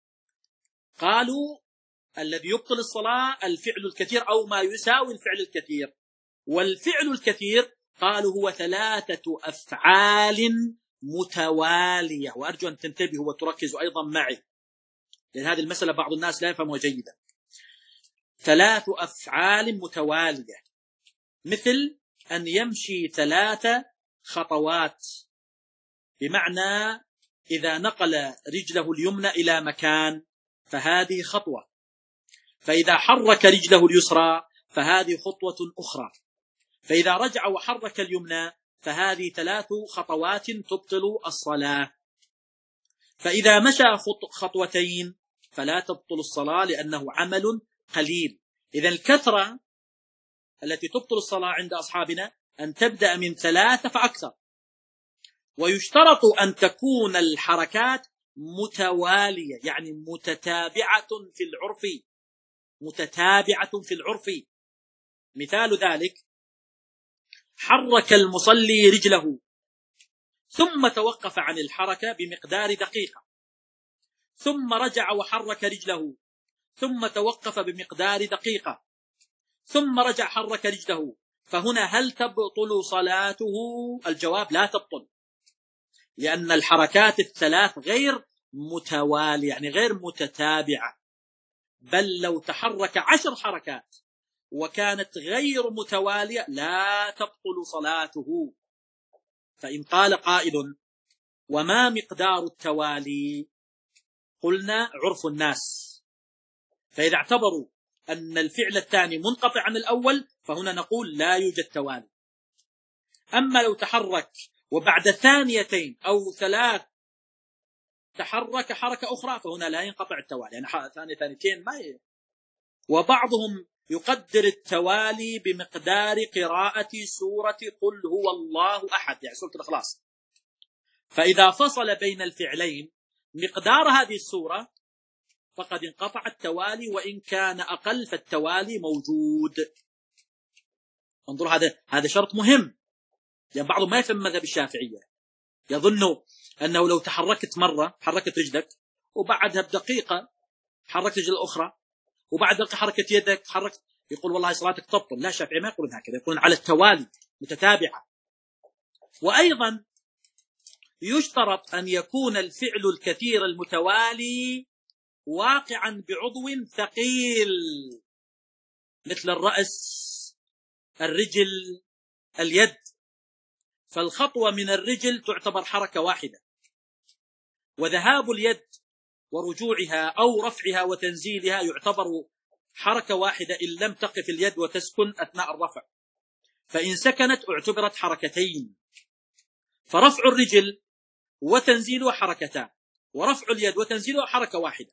قالوا الذي يبطل الصلاة الفعل الكثير أو ما يساوي الفعل الكثير. والفعل الكثير قالوا هو ثلاثة أفعال متوالية. وأرجو أن تنتبهوا وتركزوا أيضا معي، لأن هذه المسألة بعض الناس لا يفهمها جيدا. ثلاث أفعال متوالية. مثل أن يمشي ثلاث خطوات، بمعنى إذا نقل رجله اليمنى إلى مكان فهذه خطوة، فإذا حرك رجله اليسرى فهذه خطوة أخرى، فإذا رجع وحرك اليمنى فهذه ثلاث خطوات تبطل الصلاة. فإذا مشى خطوتين فلا تبطل الصلاة لأنه عمل قليل. إذن الكثرة التي تبطل الصلاة عند أصحابنا أن تبدأ من ثلاثة فأكثر، ويشترط أن تكون الحركات متوالية، يعني متتابعة في العرف، متتابعة في العرف. مثال ذلك: حرك المصلي رجله ثم توقف عن الحركة بمقدار دقيقة، ثم رجع وحرك رجله ثم توقف بمقدار دقيقة، ثم رجع حرك رجله، فهنا هل تبطل صلاته؟ الجواب: لا تبطل، لأن الحركات الثلاث غير متوالية، يعني غير متتابعة. بل لو تحرك عشر حركات وكانت غير متوالية لا تبطل صلاته. فإن قال قائل: وما مقدار التوالي؟ قلنا: عرف الناس، فإذا اعتبروا أن الفعل الثاني منقطع عن الأول فهنا نقول لا يوجد توالي. أما لو تحرك وبعد ثانيتين أو ثلاث تحرك حركة أخرى فهنا لا ينقطع التوالي، يعني ثانية ثانيتين ما ي... وبعضهم يقدر التوالي بمقدار قراءة سورة قل هو الله أحد، يعني سورة الإخلاص. فإذا فصل بين الفعلين مقدار هذه السورة فقد انقطع التوالي، وإن كان أقل فالتوالي موجود. انظروا، هذا هذا شرط مهم، يعني بعضهم ما يفهم مذهب الشافعية، يظن أنه لو تحركت مرة حركت رجلك وبعدها بدقيقة حركت رجل الأخرى وبعد دقيقة حركت يدك حركت، يقول والله صلاتك تبطل. لا، الشافعية ما يقولون هكذا، يقولون على التوالي متتابعة. وأيضا يشترط أن يكون الفعل الكثير المتوالي واقعا بعضو ثقيل، مثل الرأس، الرجل، اليد. فالخطوة من الرجل تعتبر حركة واحدة، وذهاب اليد ورجوعها أو رفعها وتنزيلها يعتبر حركة واحدة إن لم تقف اليد وتسكن أثناء الرفع، فإن سكنت اعتبرت حركتين. فرفع الرجل وتنزيلها حركتان، ورفع اليد وتنزيلها حركة واحدة.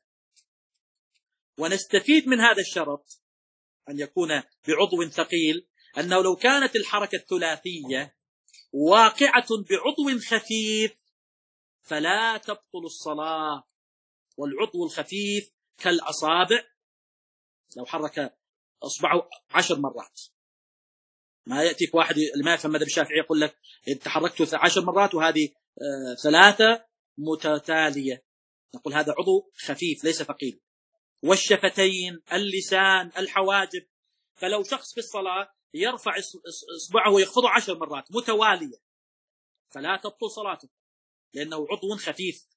ونستفيد من هذا الشرط أن يكون بعضو ثقيل أنه لو كانت الحركة الثلاثية واقعة بعضو خفيف فلا تبطل الصلاة. والعضو الخفيف كالأصابع، لو حرك أصبعه عشر مرات، ما يأتيك واحد ما يفهم مذهب الشافعي يقول لك إذا تحركت عشر مرات وهذه آه ثلاثة متتالية، نقول هذا عضو خفيف ليس ثقيل. والشفتين، اللسان، الحواجب. فلو شخص في الصلاة يرفع إصبعه ويخفضه عشر مرات متوالية فلا تبطل صلاته لأنه عضو خفيف.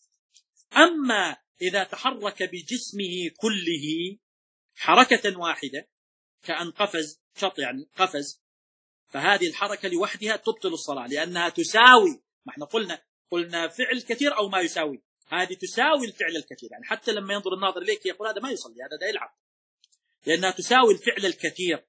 أما إذا تحرك بجسمه كله حركة واحدة كأن قفز شط، يعني قفز، فهذه الحركة لوحدها تبطل الصلاة لأنها تساوي، ما احنا قلنا قلنا فعل كثير أو ما يساوي، هذه تساوي الفعل الكثير. يعني حتى لما ينظر الناظر إليك يقول هذا ما يصلي، هذا دا يلعب، لأنها تساوي الفعل الكثير.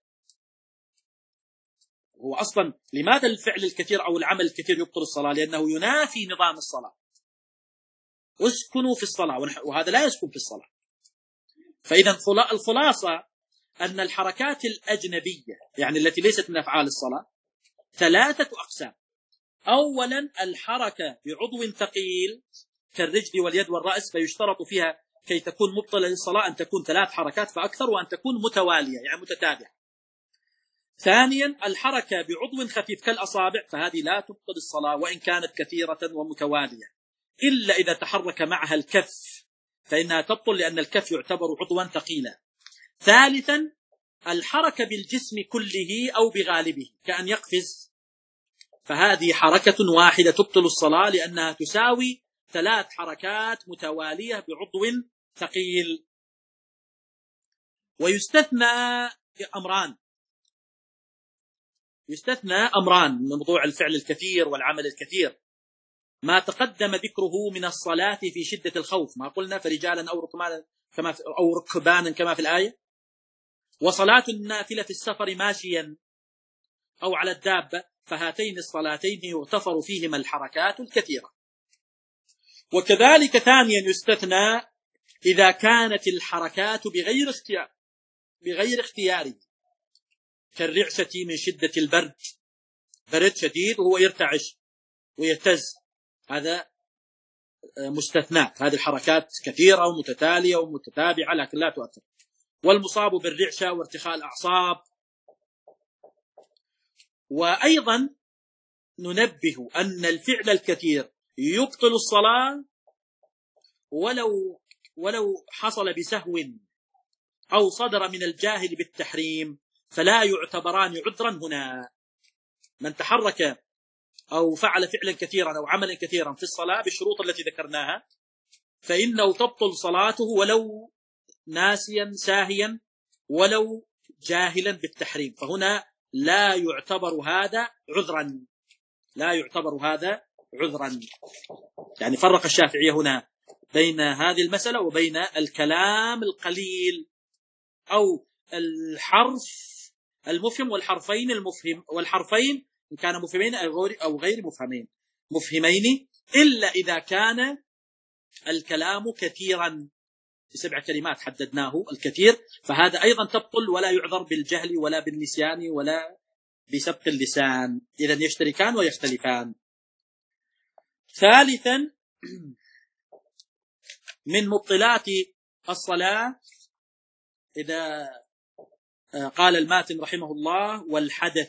هو أصلا لماذا الفعل الكثير أو العمل الكثير يبطل الصلاة؟ لأنه ينافي نظام الصلاة. اسكنوا في الصلاة، وهذا لا يسكن في الصلاة. فإذا الخلاصة أن الحركات الأجنبية، يعني التي ليست من أفعال الصلاة، ثلاثة أقسام. أولا الحركة بعضو ثقيل كالرجل واليد والرأس، فيشترط فيها كي تكون مبطلة للصلاة أن تكون ثلاث حركات فأكثر، وأن تكون متوالية يعني متتابعة. ثانيا الحركة بعضو خفيف كالأصابع، فهذه لا تبطل الصلاة وإن كانت كثيرة ومتوالية، إلا إذا تحرك معها الكف فإنها تبطل لأن الكف يعتبر عضوا ثقيلا. ثالثا الحركة بالجسم كله أو بغالبه كأن يقفز، فهذه حركة واحدة تبطل الصلاة لأنها تساوي ثلاث حركات متوالية بعضو ثقيل. ويستثنى أمران: يستثنى أمران من موضوع الفعل الكثير والعمل الكثير: ما تقدم ذكره من الصلاة في شدة الخوف، ما قلنا فرجالا أو ركبانا كما في أو ركبانا كما في الآية، وصلاة النافلة في السفر ماشيا أو على الدابة، فهاتين الصلاتين يغتفر فيهما الحركات الكثيرة. وكذلك ثانيا يستثنى إذا كانت الحركات بغير اختيار بغير اختياري، كالرعشة من شدة البرد، برد شديد وهو يرتعش ويهتز، هذا مستثنات، هذه الحركات كثيرة ومتتالية ومتتابعة لكن لا تؤثر. والمصاب بالرعشة وارتخاء الأعصاب. وأيضا ننبه أن الفعل الكثير يبطل الصلاة ولو ولو حصل بسهو أو صدر من الجاهل بالتحريم، فلا يعتبران عذرا هنا. من تحرك أو فعل فعلا كثيرا أو عملا كثيرا في الصلاة بالشروط التي ذكرناها فإنه تبطل صلاته ولو ناسيا ساهيا ولو جاهلا بالتحريم، فهنا لا يعتبر هذا عذرا، لا يعتبر هذا عذرا. يعني فرق الشافعية هنا بين هذه المسألة وبين الكلام القليل أو الحرف المفهم والحرفين المفهم، والحرفين إن كان مفهمين أو غير مفهمين مفهمين، إلا إذا كان الكلام كثيرا بسبع كلمات حددناه الكثير، فهذا أيضا تبطل ولا يعذر بالجهل ولا بالنسيان ولا بسبق اللسان، إذن يشتركان ويختلفان. ثالثا من مبطلات الصلاة إذا قال الماتن رحمه الله: والحدث.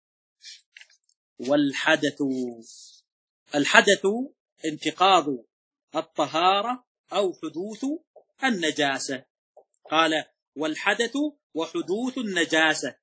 والحدث الحدث انتقاض الطهارة أو حدوث النجاسة. قال: والحدث وحدوث النجاسة.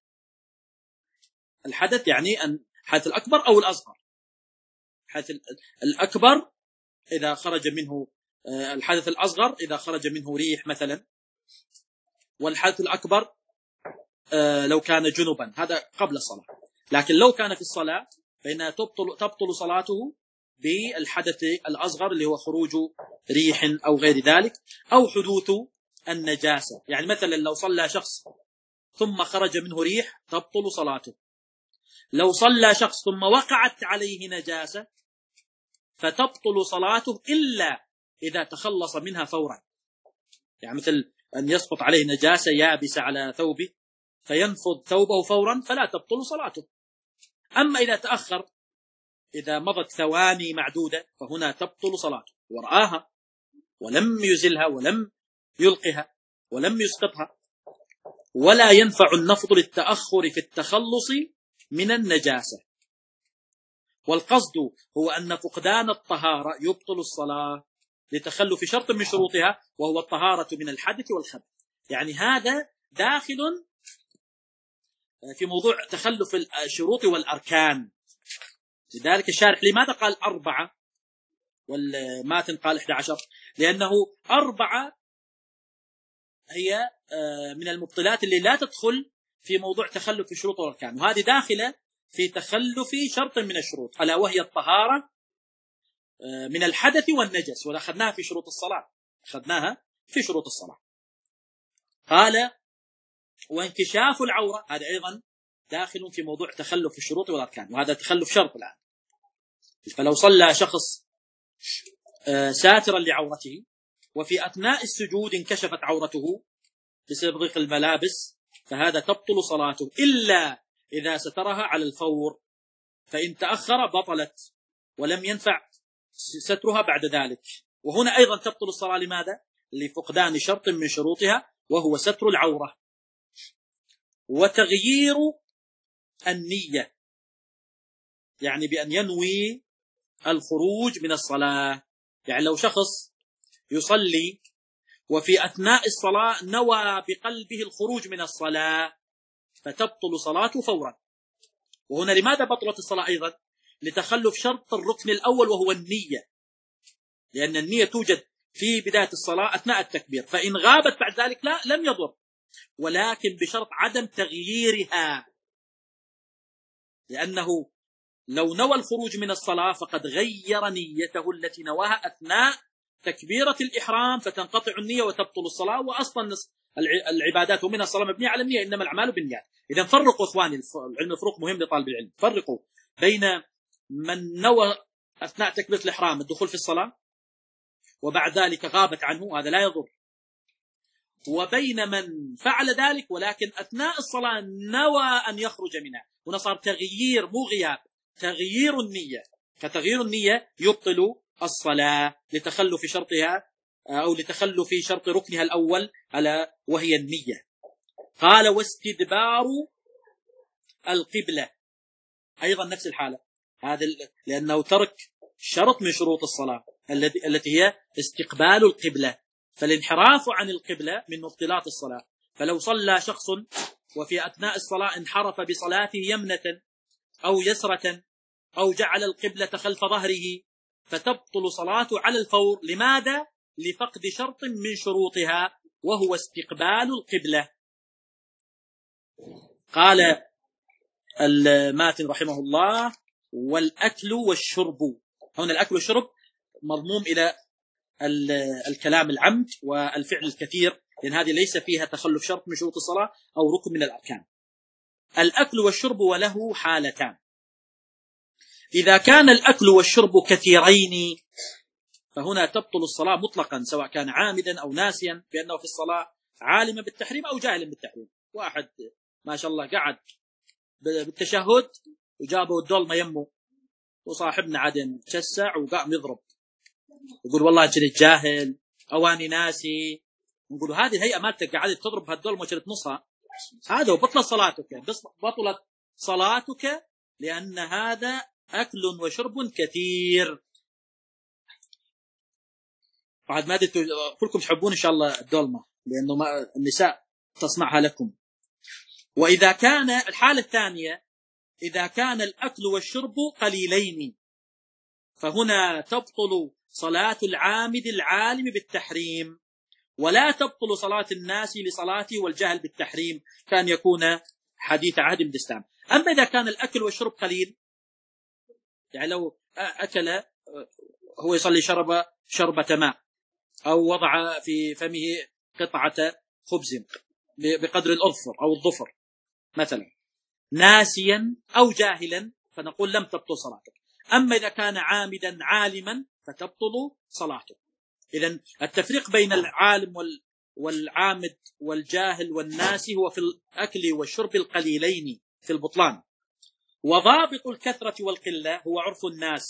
الحدث يعني الحدث الأكبر أو الأصغر. الحدث الأكبر إذا خرج منه، الحدث الأصغر إذا خرج منه ريح مثلا. والحدث الأكبر لو كان جنبا، هذا قبل الصلاة، لكن لو كان في الصلاة فإنها تبطل, تبطل صلاته بالحدث الأصغر اللي هو خروج ريح أو غير ذلك، أو حدوث النجاسة. يعني مثلا لو صلى شخص ثم خرج منه ريح تبطل صلاته. لو صلى شخص ثم وقعت عليه نجاسة فتبطل صلاته إلا إذا تخلص منها فورا. يعني مثل أن يسقط عليه نجاسة يابسة على ثوبه فينفض ثوبه فورا فلا تبطل صلاته. أما إذا تأخر، إذا مضت ثواني معدودة، فهنا تبطل صلاته، ورآها ولم يزلها ولم يلقها ولم يسقطها. ولا ينفع النفض للتأخر في التخلص من النجاسة. والقصد هو أن فقدان الطهارة يبطل الصلاة لتخلف شرط من شروطها، وهو الطهارة من الحدث والخبث. يعني هذا داخل في موضوع تخلف الشروط والأركان. لذلك الشارح لماذا قال أربعة والماتن قال إحدى عشر؟ لأنه أربعة هي من المبطلات اللي لا تدخل في موضوع تخلف الشروط والأركان، وهذه داخلة في تخلف شرط من الشروط، ألا وهي الطهارة من الحدث والنجس، وأخذناها في شروط الصلاة، أخذناها في شروط الصلاة. قال: وانكشاف العورة، هذا أيضا داخل في موضوع تخلف الشروط والأركان، وهذا تخلف شرط الآن. فلو صلى شخص ساترا لعورته وفي أثناء السجود انكشفت عورته بسبب ضيق الملابس، فهذا تبطل صلاته إلا إذا سترها على الفور، فإن تأخر بطلت ولم ينفع سترها بعد ذلك. وهنا أيضا تبطل الصلاة. لماذا؟ لفقدان شرط من شروطها وهو ستر العورة. وتغيير النية، يعني بأن ينوي الخروج من الصلاة. يعني لو شخص يصلي وفي أثناء الصلاة نوى بقلبه الخروج من الصلاة فتبطل صلاته فورا. وهنا لماذا بطلت الصلاة أيضا؟ لتخلف شرط الركن الأول وهو النية، لأن النية توجد في بداية الصلاة أثناء التكبير، فإن غابت بعد ذلك لا لم يضر، ولكن بشرط عدم تغييرها. لأنه لو نوى الخروج من الصلاة فقد غير نيته التي نواها أثناء تكبيرة الإحرام، فتنقطع النية وتبطل الصلاة. وأصلا العبادات ومنها الصلاة مبنية على النية، إنما الأعمال بالنيات. إذا فرقوا إخواني، العلم الفروق مهم لطالب العلم. فرقوا بين من نوى أثناء تكبيرة الإحرام الدخول في الصلاة وبعد ذلك غابت عنه، هذا لا يضر، وبين من فعل ذلك ولكن أثناء الصلاة نوى أن يخرج منها. هنا صار تغيير مو غياب، تغيير النية. فتغيير النية يبطل الصلاة لتخلف شرطها أو لتخلف شرط ركنها الأول ألا وهي النية. قال واستدبار القبلة أيضا نفس الحالة، هذا لأنه ترك شرط من شروط الصلاة التي هي استقبال القبلة، فالانحراف عن القبلة من مبطلات الصلاة. فلو صلى شخص وفي أثناء الصلاة انحرف بصلاته يمنة أو يسرة أو جعل القبلة خلف ظهره فتبطل صلاته على الفور. لماذا؟ لفقد شرط من شروطها وهو استقبال القبلة. قال الماتن رحمه الله والأكل والشرب. هنا الأكل والشرب مضموم إلى الكلام العمد والفعل الكثير، لأن هذه ليس فيها تخلف شرط من شروط الصلاة أو ركن من الأركان. الأكل والشرب وله حالتان. إذا كان الأكل والشرب كثيرين فهنا تبطل الصلاة مطلقا، سواء كان عامدا أو ناسيا بأنه في الصلاة عالما بالتحريم أو جاهلا بالتحريم. واحد ما شاء الله قعد بالتشهد وجابوا الدولمة يمه وصاحبنا عدن تشسع وقام يضرب، يقول والله كنت جاهل أواني ناسي. نقول هذه الهيئة مالتك قاعدة تضرب هالدولمة وكنت نصها، هذا وبطلت صلاتك، بطلت صلاتك لأن هذا أكل وشرب كثير. بعد ما أدري كلكم تحبون إن شاء الله الدولمة لأنه ما النساء تصنعها لكم. وإذا كان الحالة الثانية إذا كان الأكل والشرب قليلين فهنا تبطل صلاة العامد العالم بالتحريم، ولا تبطل صلاة الناس لصلاته والجهل بالتحريم، كان يكون حديث عهد بالإسلام. أما إذا كان الأكل والشرب قليل، يعني لو أكل هو يصلي شرب شربة ماء أو وضع في فمه قطعة خبز بقدر الأظفر أو الظفر مثلا ناسيا أو جاهلا فنقول لم تبطل صلاتك. أما إذا كان عامدا عالما فتبطل صلاته. إذن التفريق بين العالم والعامد والجاهل والناسي هو في الأكل والشرب القليلين في البطلان. وضابط الكثرة والقلة هو عرف الناس،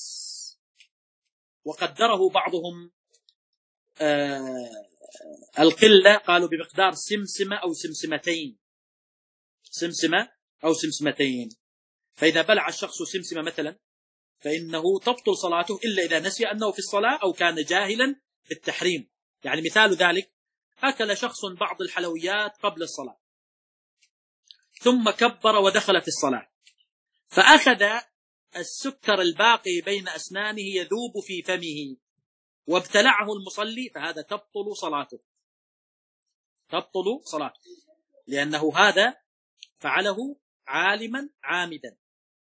وقدره بعضهم آه القلة قالوا بمقدار سمسمة أو سمسمتين، سمسمة أو سمسمتين. فإذا بلع الشخص سمسمة مثلا فإنه تبطل صلاته إلا إذا نسي أنه في الصلاة أو كان جاهلا بالتحريم. يعني مثال ذلك أكل شخص بعض الحلويات قبل الصلاة ثم كبر ودخل في الصلاة فأخذ السكر الباقي بين أسنانه يذوب في فمه وابتلعه المصلي، فهذا تبطل صلاته، تبطل صلاته لأنه هذا فعله عالما عامدا.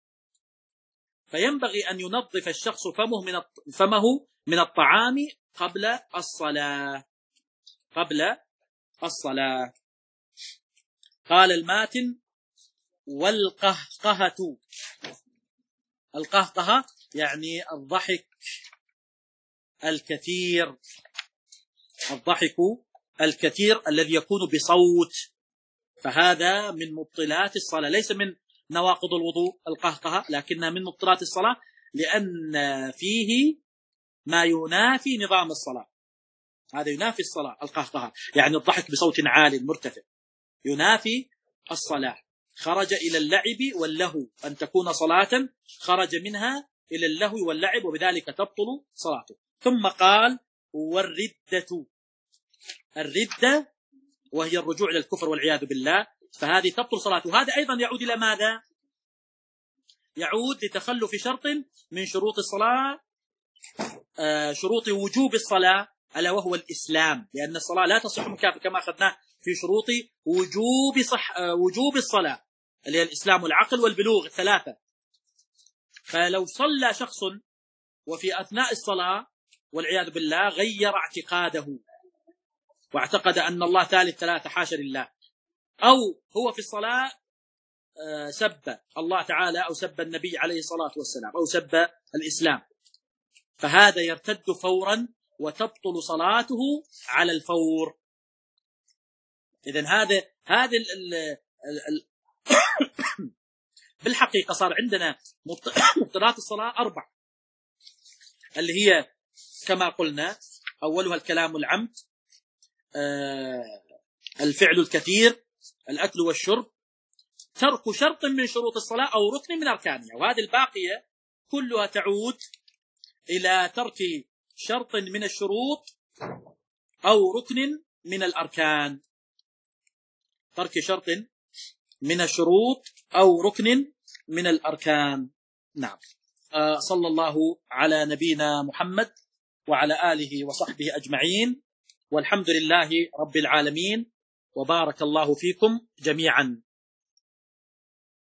فينبغي أن ينظف الشخص فمه من فمه من الطعام قبل الصلاة قبل الصلاة. قال الماتن والقهقهة. القهقهة يعني الضحك الكثير، الضحك الكثير الذي يكون بصوت، فهذا من مبطلات الصلاة، ليس من نواقض الوضوء القهقهة لكنها من مبطلات الصلاة، لأن فيه ما ينافي نظام الصلاة. هذا ينافي الصلاة القهقهة، يعني الضحك بصوت عال مرتفع ينافي الصلاة. خرج إلى اللعب واللهو، أن تكون صلاة خرج منها إلى اللهو واللعب وبذلك تبطل صلاته. ثم قال والردة. الردة وهي الرجوع إلى الكفر والعياذ بالله، فهذه تبطل صلاته. هذا أيضا يعود إلى ماذا؟ يعود لتخلف شرط من شروط الصلاة، آه شروط وجوب الصلاة، ألا وهو الإسلام، لأن الصلاة لا تصح مكافأة كما أخذناه في شروط وجوب صح آه وجوب الصلاة اللي هي الإسلام والعقل والبلوغ الثلاثة. فلو صلى شخص وفي أثناء الصلاة والعياذ بالله غير اعتقاده واعتقد أن الله ثالث ثلاثة حاشا لله، أو هو في الصلاة سب الله تعالى أو سب النبي عليه الصلاة والسلام أو سب الإسلام، فهذا يرتد فورا وتبطل صلاته على الفور. إذن هذا هذا ال ال بالحقيقة صار عندنا مبطلات الصلاة أربع، اللي هي كما قلنا أولها الكلام العمد، الفعل الكثير، الأكل والشرب، ترك شرط من شروط الصلاة أو ركن من أركانها. وهذه الباقية كلها تعود إلى ترك شرط من الشروط أو ركن من الأركان، ترك شرط من الشروط أو ركن من الأركان. نعم. آه صلى الله على نبينا محمد وعلى آله وصحبه أجمعين، والحمد لله رب العالمين، وبارك الله فيكم جميعا.